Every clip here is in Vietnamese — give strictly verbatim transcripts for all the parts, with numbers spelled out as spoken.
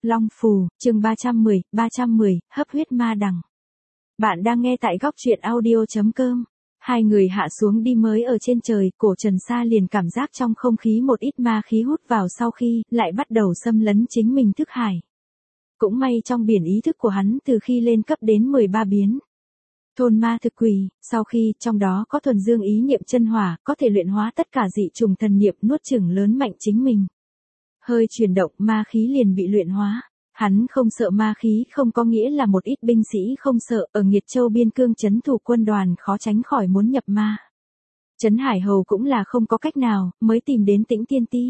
Long Phù, chương ba trăm mười, ba trăm mười, hấp huyết ma đằng. Bạn đang nghe tại góc truyện audio chấm com. Hai người hạ xuống đi mới ở trên trời, Cổ Trần Sa liền cảm giác trong không khí một ít ma khí hút vào sau khi, lại bắt đầu xâm lấn chính mình thức hải. Cũng may trong biển ý thức của hắn từ khi lên cấp đến mười ba biến. Thôn ma thực quỷ, sau khi trong đó có thuần dương ý niệm chân hỏa, có thể luyện hóa tất cả dị trùng thần niệm nuốt chửng lớn mạnh chính mình. Hơi chuyển động ma khí liền bị luyện hóa. Hắn không sợ ma khí không có nghĩa là một ít binh sĩ không sợ, ở Nghiệt Châu biên cương trấn thủ quân đoàn khó tránh khỏi muốn nhập ma. Trấn Hải Hầu cũng là không có cách nào, mới tìm đến Tĩnh Tiên Ti.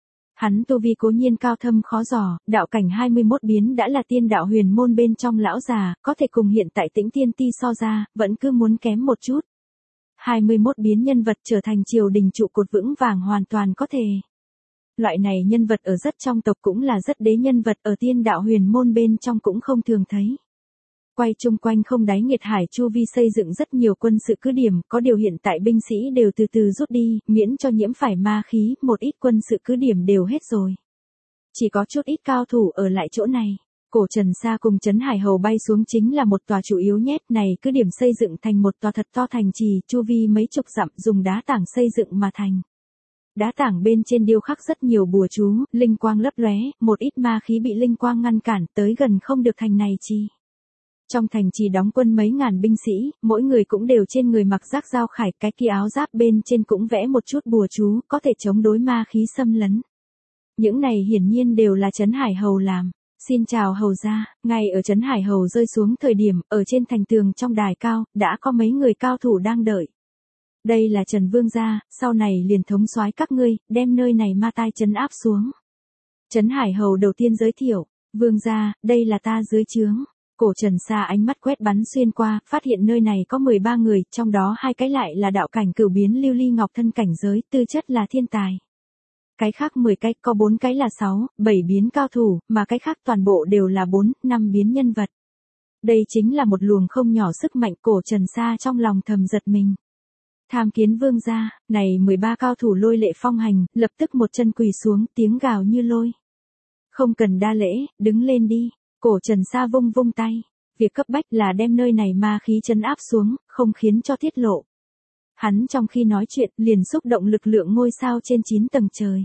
Hắn tu vi cố nhiên cao thâm khó dò, đạo cảnh hai mươi mốt biến đã là tiên đạo huyền môn bên trong lão già, có thể cùng hiện tại Tĩnh Tiên Ti so ra, vẫn cứ muốn kém một chút. hai mươi mốt biến nhân vật trở thành triều đình trụ cột vững vàng hoàn toàn có thể. Loại này nhân vật ở rất trong tộc cũng là rất đế nhân vật ở tiên đạo huyền môn bên trong cũng không thường thấy. Quay chung quanh không đáy Nghiệt Hải chu vi xây dựng rất nhiều quân sự cứ điểm, có điều hiện tại binh sĩ đều từ từ rút đi, miễn cho nhiễm phải ma khí, một ít quân sự cứ điểm đều hết rồi. Chỉ có chút ít cao thủ ở lại chỗ này. Cổ Trần Sa cùng Trấn Hải Hầu bay xuống chính là một tòa chủ yếu nhét này cứ điểm xây dựng thành một tòa thật to thành trì, chu vi mấy chục dặm dùng đá tảng xây dựng mà thành. Đá tảng bên trên điêu khắc rất nhiều bùa chú, linh quang lấp lóe, một ít ma khí bị linh quang ngăn cản, tới gần không được thành này chi. Trong thành trì đóng quân mấy ngàn binh sĩ, mỗi người cũng đều trên người mặc giáp dao khải, cái kia áo giáp bên trên cũng vẽ một chút bùa chú, có thể chống đối ma khí xâm lấn. Những này hiển nhiên đều là Trấn Hải Hầu làm. Xin chào hầu gia, ngay ở Trấn Hải Hầu rơi xuống thời điểm, ở trên thành tường trong đài cao, đã có mấy người cao thủ đang đợi. Đây là Trần Vương gia, sau này liền thống soái các ngươi, đem nơi này ma tai trấn áp xuống. Trấn Hải Hầu đầu tiên giới thiệu, Vương gia, đây là ta dưới trướng. Cổ Trần Sa ánh mắt quét bắn xuyên qua, phát hiện nơi này có mười ba người, trong đó hai cái lại là đạo cảnh cửu biến lưu ly ngọc thân cảnh giới, tư chất là thiên tài. Cái khác mười cái, có bốn cái là sáu, bảy biến cao thủ, mà cái khác toàn bộ đều là bốn, năm biến nhân vật. Đây chính là một luồng không nhỏ sức mạnh. Cổ Trần Sa trong lòng thầm giật mình. Tham kiến vương gia, này mười ba cao thủ lôi lệ phong hành, lập tức một chân quỳ xuống, tiếng gào như lôi. Không cần đa lễ, đứng lên đi. Cổ Trần Sa vung vung tay. Việc cấp bách là đem nơi này ma khí trấn áp xuống, không khiến cho tiết lộ. Hắn trong khi nói chuyện, liền xúc động lực lượng ngôi sao trên chín tầng trời.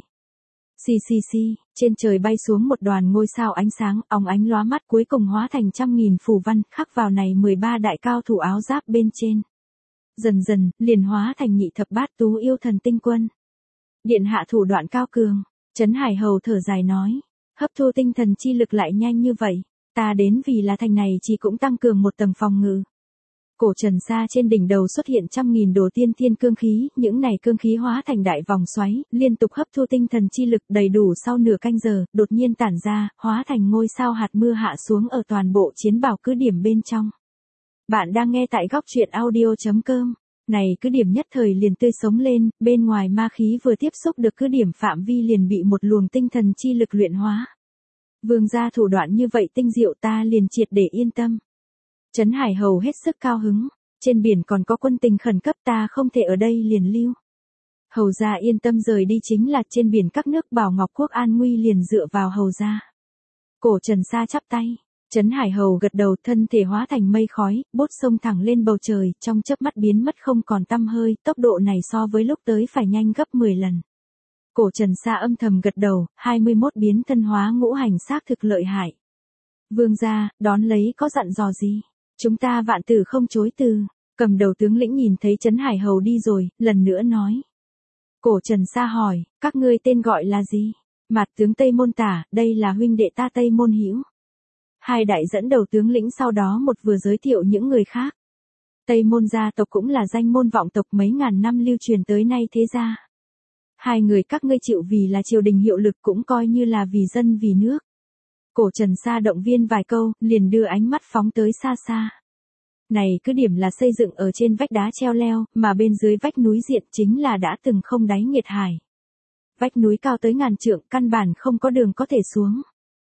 Xì xì xì, trên trời bay xuống một đoàn ngôi sao ánh sáng, óng ánh lóa mắt, cuối cùng hóa thành trăm nghìn phù văn, khắc vào này mười ba đại cao thủ áo giáp bên trên. Dần dần, liền hóa thành nhị thập bát tú yêu thần tinh quân. Điện hạ thủ đoạn cao cường. Trấn Hải Hầu thở dài nói. Hấp thu tinh thần chi lực lại nhanh như vậy. Ta đến vì là thành này chỉ cũng tăng cường một tầng phòng ngự. Cổ Trần Sa trên đỉnh đầu xuất hiện trăm nghìn đồ tiên thiên cương khí, những này cương khí hóa thành đại vòng xoáy, liên tục hấp thu tinh thần chi lực đầy đủ sau nửa canh giờ, đột nhiên tản ra, hóa thành ngôi sao hạt mưa hạ xuống ở toàn bộ chiến bảo cứ điểm bên trong. Bạn đang nghe tại góc truyện audio chấm com. Này cứ điểm nhất thời liền tươi sống lên, bên ngoài ma khí vừa tiếp xúc được cứ điểm phạm vi liền bị một luồng tinh thần chi lực luyện hóa. Vương gia thủ đoạn như vậy tinh diệu, ta liền triệt để yên tâm. Trấn Hải Hầu hết sức cao hứng, trên biển còn có quân tình khẩn cấp, ta không thể ở đây liền lưu. Hầu gia yên tâm rời đi, chính là trên biển các nước Bảo Ngọc quốc an nguy liền dựa vào hầu gia. Cổ Trần Sa chắp tay. Trấn Hải Hầu gật đầu, thân thể hóa thành mây khói, bốt sông thẳng lên bầu trời, trong chớp mắt biến mất không còn tăm hơi, tốc độ này so với lúc tới phải nhanh gấp mười lần. Cổ Trần Sa âm thầm gật đầu, hai mươi mốt biến thân hóa ngũ hành xác thực lợi hại. Vương gia, đón lấy có dặn dò gì? Chúng ta vạn tử không chối từ. Cầm đầu tướng lĩnh nhìn thấy Trấn Hải Hầu đi rồi, lần nữa nói. Cổ Trần Sa hỏi, các ngươi tên gọi là gì? Mạt tướng Tây Môn Tả, đây là huynh đệ ta Tây Môn Hữu. Hai đại dẫn đầu tướng lĩnh sau đó một vừa giới thiệu những người khác. Tây Môn gia tộc cũng là danh môn vọng tộc mấy ngàn năm lưu truyền tới nay thế gia. Hai người các ngươi chịu vì là triều đình hiệu lực, cũng coi như là vì dân vì nước. Cổ Trần Sa động viên vài câu, liền đưa ánh mắt phóng tới xa xa. Này cứ điểm là xây dựng ở trên vách đá treo leo, mà bên dưới vách núi diện chính là đã từng không đáy Nghiệt Hải. Vách núi cao tới ngàn trượng, căn bản không có đường có thể xuống.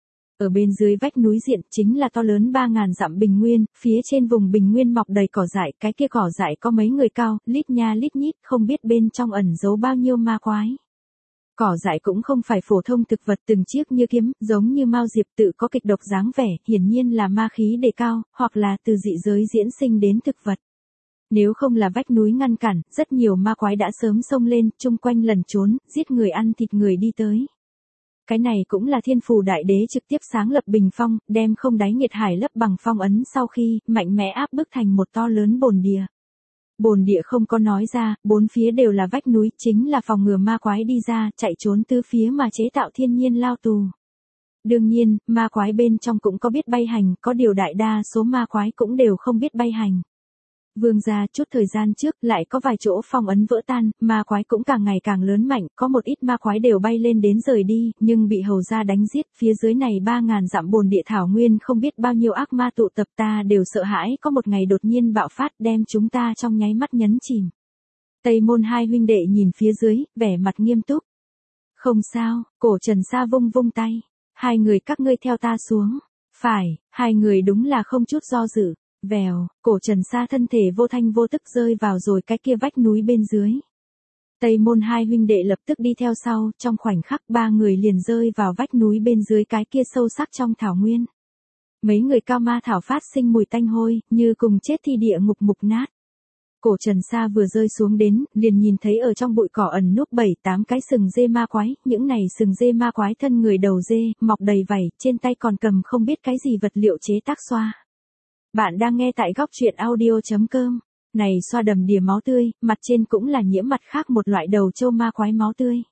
Ở bên dưới vách núi diện chính là to lớn ba ngàn dặm bình nguyên, phía trên vùng bình nguyên mọc đầy cỏ dại, cái kia cỏ dại có mấy người cao, lít nha lít nhít, không biết bên trong ẩn giấu bao nhiêu ma quái. Cỏ dại cũng không phải phổ thông thực vật từng chiếc như kiếm, giống như mao diệp tự có kịch độc dáng vẻ, hiển nhiên là ma khí đề cao, hoặc là từ dị giới diễn sinh đến thực vật. Nếu không là vách núi ngăn cản, rất nhiều ma quái đã sớm xông lên, chung quanh lẩn trốn, giết người ăn thịt người đi tới. Cái này cũng là Thiên Phù Đại Đế trực tiếp sáng lập bình phong, đem không đáy nghiệt hải lấp bằng phong ấn sau khi, mạnh mẽ áp bức thành một to lớn bồn địa. Bồn địa không có nói ra, bốn phía đều là vách núi, chính là phòng ngừa ma quái đi ra, chạy trốn tứ phía mà chế tạo thiên nhiên lao tù. Đương nhiên, ma quái bên trong cũng có biết bay hành, có điều đại đa số ma quái cũng đều không biết bay hành. Vương gia chút thời gian trước lại có vài chỗ phong ấn vỡ tan, ma quái cũng càng ngày càng lớn mạnh, có một ít ma quái đều bay lên đến rời đi, nhưng bị hầu gia đánh giết, phía dưới này ba ngàn dặm bồn địa thảo nguyên không biết bao nhiêu ác ma tụ tập, ta đều sợ hãi có một ngày đột nhiên bạo phát đem chúng ta trong nháy mắt nhấn chìm. Tây Môn hai huynh đệ nhìn phía dưới, vẻ mặt nghiêm túc. Không sao, Cổ Trần Sa vung vung tay. Hai người các ngươi theo ta xuống. Phải, hai người đúng là không chút do dự. Vèo, Cổ Trần Sa thân thể vô thanh vô tức rơi vào rồi cái kia vách núi bên dưới. Tây Môn hai huynh đệ lập tức đi theo sau, trong khoảnh khắc ba người liền rơi vào vách núi bên dưới cái kia sâu sắc trong thảo nguyên. Mấy người cao ma thảo phát sinh mùi tanh hôi, như cùng chết thi địa ngục mục nát. Cổ Trần Sa vừa rơi xuống đến, liền nhìn thấy ở trong bụi cỏ ẩn núp bảy tám cái sừng dê ma quái, những này sừng dê ma quái thân người đầu dê, mọc đầy vảy, trên tay còn cầm không biết cái gì vật liệu chế tác xoa. Bạn đang nghe tại góc truyện audio chấm com. Này xoa đầm đìa máu tươi, mặt trên cũng là nhiễm mặt khác một loại đầu trâu ma quái máu tươi.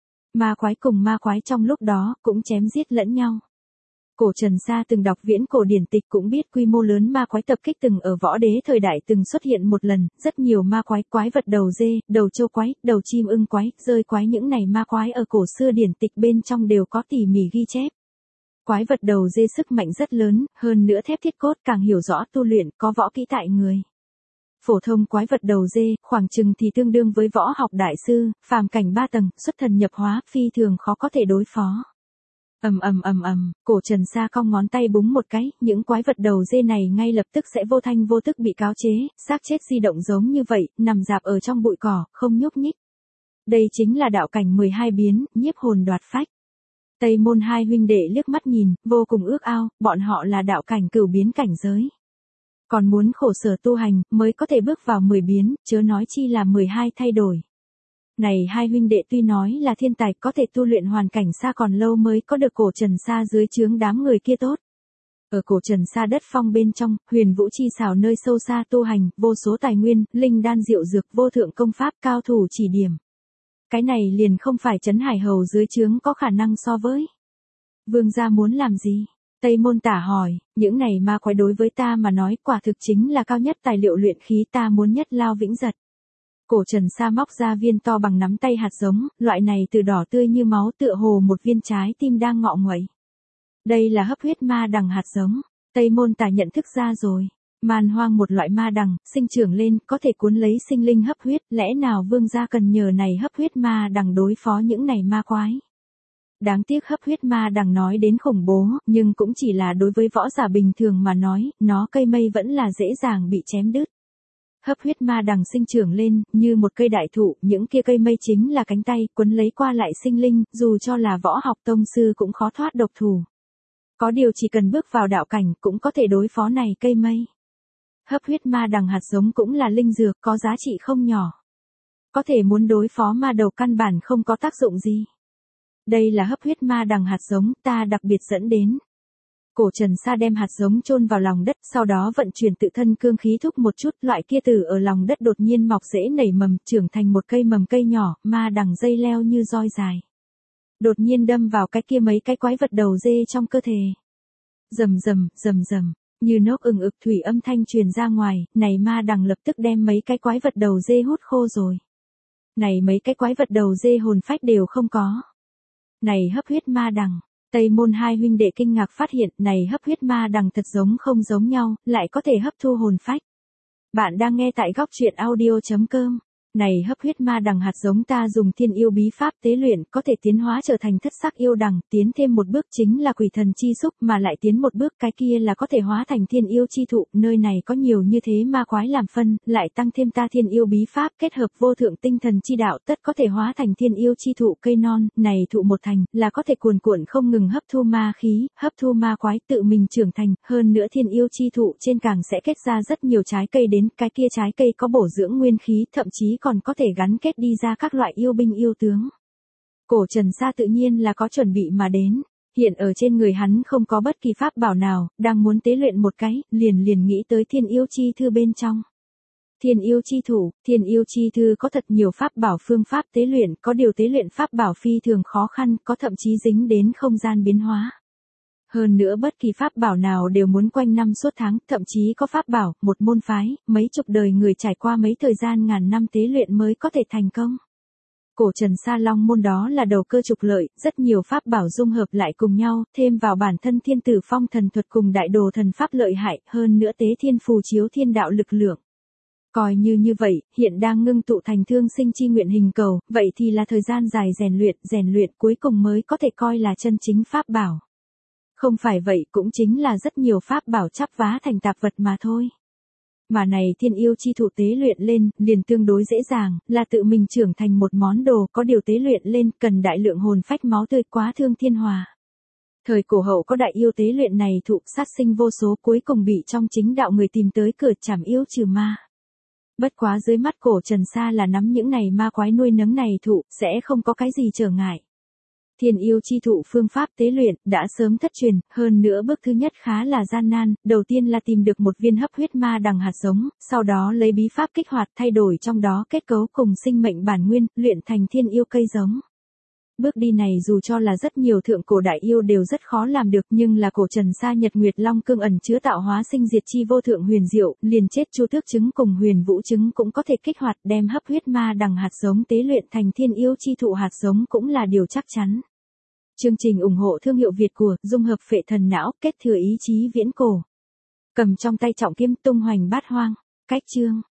Ma quái cùng ma quái trong lúc đó cũng chém giết lẫn nhau. Cổ Trần Sa từng đọc viễn cổ điển tịch cũng biết quy mô lớn ma quái tập kích từng ở võ đế thời đại từng xuất hiện một lần, rất nhiều ma quái, quái vật đầu dê, đầu trâu quái, đầu chim ưng quái, rơi quái, những này ma quái ở cổ xưa điển tịch bên trong đều có tỉ mỉ ghi chép. Quái vật đầu dê sức mạnh rất lớn, hơn nữa thép thiết cốt càng hiểu rõ tu luyện, có võ kỹ tại người. Phổ thông quái vật đầu dê, khoảng chừng thì tương đương với võ học đại sư, phàm cảnh ba tầng, xuất thần nhập hóa, phi thường khó có thể đối phó. Ầm ầm ầm ầm, Cổ Trần Sa cong ngón tay búng một cái, những quái vật đầu dê này ngay lập tức sẽ vô thanh vô tức bị cáo chế, xác chết di động giống như vậy, nằm rạp ở trong bụi cỏ, không nhúc nhích. Đây chính là đạo cảnh mười hai biến, nhiếp hồn đoạt phách. Tây Môn hai huynh đệ liếc mắt nhìn, vô cùng ước ao, bọn họ là đạo cảnh cửu biến cảnh giới. Còn muốn khổ sở tu hành, mới có thể bước vào mười biến, chớ nói chi là mười hai thay đổi. Này hai huynh đệ tuy nói là thiên tài có thể tu luyện hoàn cảnh xa còn lâu mới có được Cổ Trần Sa dưới trướng đám người kia tốt. Ở Cổ Trần Sa đất phong bên trong, huyền vũ chi xảo nơi sâu xa tu hành, vô số tài nguyên, linh đan diệu dược, vô thượng công pháp, cao thủ chỉ điểm. Cái này liền không phải Trấn Hải Hầu dưới trướng có khả năng so với. Vương gia muốn làm gì? Tây Môn Tả hỏi, những này ma quái đối với ta mà nói quả thực chính là cao nhất tài liệu luyện khí, ta muốn nhất lao vĩnh giật. Cổ Trần Sa móc ra viên to bằng nắm tay hạt giống, loại này từ đỏ tươi như máu tựa hồ một viên trái tim đang ngọ nguậy. Đây là hấp huyết ma đằng hạt giống. Tây Môn Tả nhận thức ra rồi. Man hoang một loại ma đằng, sinh trưởng lên, có thể cuốn lấy sinh linh hấp huyết, lẽ nào vương gia cần nhờ này hấp huyết ma đằng đối phó những này ma quái. Đáng tiếc hấp huyết ma đằng nói đến khủng bố, nhưng cũng chỉ là đối với võ giả bình thường mà nói, nó cây mây vẫn là dễ dàng bị chém đứt. Hấp huyết ma đằng sinh trưởng lên, như một cây đại thụ, những kia cây mây chính là cánh tay, quấn lấy qua lại sinh linh, dù cho là võ học tông sư cũng khó thoát độc thủ. Có điều chỉ cần bước vào đạo cảnh cũng có thể đối phó này cây mây. Hấp huyết ma đằng hạt giống cũng là linh dược có giá trị không nhỏ. Có thể muốn đối phó ma đầu căn bản không có tác dụng gì. Đây là hấp huyết ma đằng hạt giống ta đặc biệt dẫn đến. Cổ Trần Sa đem hạt giống chôn vào lòng đất, sau đó vận chuyển tự thân cương khí thúc một chút, loại kia từ ở lòng đất đột nhiên mọc rễ nảy mầm, trưởng thành một cây mầm cây nhỏ, ma đằng dây leo như roi dài. Đột nhiên đâm vào cái kia mấy cái quái vật đầu dê trong cơ thể. Rầm rầm, rầm rầm, như nốc ừng ực thủy âm thanh truyền ra ngoài, này ma đằng lập tức đem mấy cái quái vật đầu dê hút khô rồi. Này mấy cái quái vật đầu dê hồn phách đều không có. Này hấp huyết ma đằng. Tây Môn hai huynh đệ kinh ngạc phát hiện, này hấp huyết ma đằng thật giống không giống nhau, lại có thể hấp thu hồn phách. Bạn đang nghe tại góc truyện audio chấm com. Này hấp huyết ma đằng hạt giống ta dùng thiên yêu bí pháp tế luyện có thể tiến hóa trở thành thất sắc yêu đằng, tiến thêm một bước chính là quỷ thần chi xúc mà lại tiến một bước cái kia là có thể hóa thành thiên yêu chi thụ, nơi này có nhiều như thế ma quái làm phân, lại tăng thêm ta thiên yêu bí pháp kết hợp vô thượng tinh thần chi đạo tất có thể hóa thành thiên yêu chi thụ cây non, này thụ một thành là có thể cuồn cuộn không ngừng hấp thu ma khí, hấp thu ma quái tự mình trưởng thành, hơn nữa thiên yêu chi thụ trên càng sẽ kết ra rất nhiều trái cây đến, cái kia trái cây có bổ dưỡng nguyên khí, thậm chí còn có thể gắn kết đi ra các loại yêu binh yêu tướng. Cổ Trần Sa tự nhiên là có chuẩn bị mà đến, hiện ở trên người hắn không có bất kỳ pháp bảo nào, đang muốn tế luyện một cái, liền liền nghĩ tới thiên yêu chi thư bên trong. Thiên yêu chi thủ, thiên yêu chi thư có thật nhiều pháp bảo phương pháp tế luyện, có điều tế luyện pháp bảo phi thường khó khăn, có thậm chí dính đến không gian biến hóa. Hơn nữa bất kỳ pháp bảo nào đều muốn quanh năm suốt tháng, thậm chí có pháp bảo, một môn phái, mấy chục đời người trải qua mấy thời gian ngàn năm tế luyện mới có thể thành công. Cổ Trần Sa Long môn đó là đầu cơ trục lợi, rất nhiều pháp bảo dung hợp lại cùng nhau, thêm vào bản thân thiên tử phong thần thuật cùng đại đồ thần pháp lợi hại, hơn nữa tế thiên phù chiếu thiên đạo lực lượng. Coi như như vậy, hiện đang ngưng tụ thành thương sinh chi nguyện hình cầu, vậy thì là thời gian dài rèn luyện, rèn luyện cuối cùng mới có thể coi là chân chính pháp bảo. Không phải vậy cũng chính là rất nhiều pháp bảo chắp vá thành tạp vật mà thôi. Mà này thiên yêu chi thụ tế luyện lên, liền tương đối dễ dàng, là tự mình trưởng thành một món đồ, có điều tế luyện lên, cần đại lượng hồn phách máu tươi quá thương thiên hòa. Thời cổ hậu có đại yêu tế luyện này thụ sát sinh vô số cuối cùng bị trong chính đạo người tìm tới cửa chảm yêu trừ ma. Bất quá dưới mắt Cổ Trần Sa là nắm những này ma quái nuôi nấng này thụ, sẽ không có cái gì trở ngại. Thiên yêu chi thụ phương pháp tế luyện đã sớm thất truyền, hơn nữa bước thứ nhất khá là gian nan, đầu tiên là tìm được một viên hấp huyết ma đằng hạt giống, sau đó lấy bí pháp kích hoạt thay đổi trong đó kết cấu cùng sinh mệnh bản nguyên, luyện thành thiên yêu cây giống. Bước đi này dù cho là rất nhiều thượng cổ đại yêu đều rất khó làm được, nhưng là Cổ Trần Sa Nhật Nguyệt Long cương ẩn chứa tạo hóa sinh diệt chi vô thượng huyền diệu, liền chết chu tước trứng cùng huyền vũ trứng cũng có thể kích hoạt, đem hấp huyết ma đằng hạt giống tế luyện thành thiên yêu chi thụ hạt giống cũng là điều chắc chắn. Chương trình ủng hộ thương hiệu Việt của dung hợp phệ thần não, kết thừa ý chí viễn cổ. Cầm trong tay trọng kiếm tung hoành bát hoang. Cách chương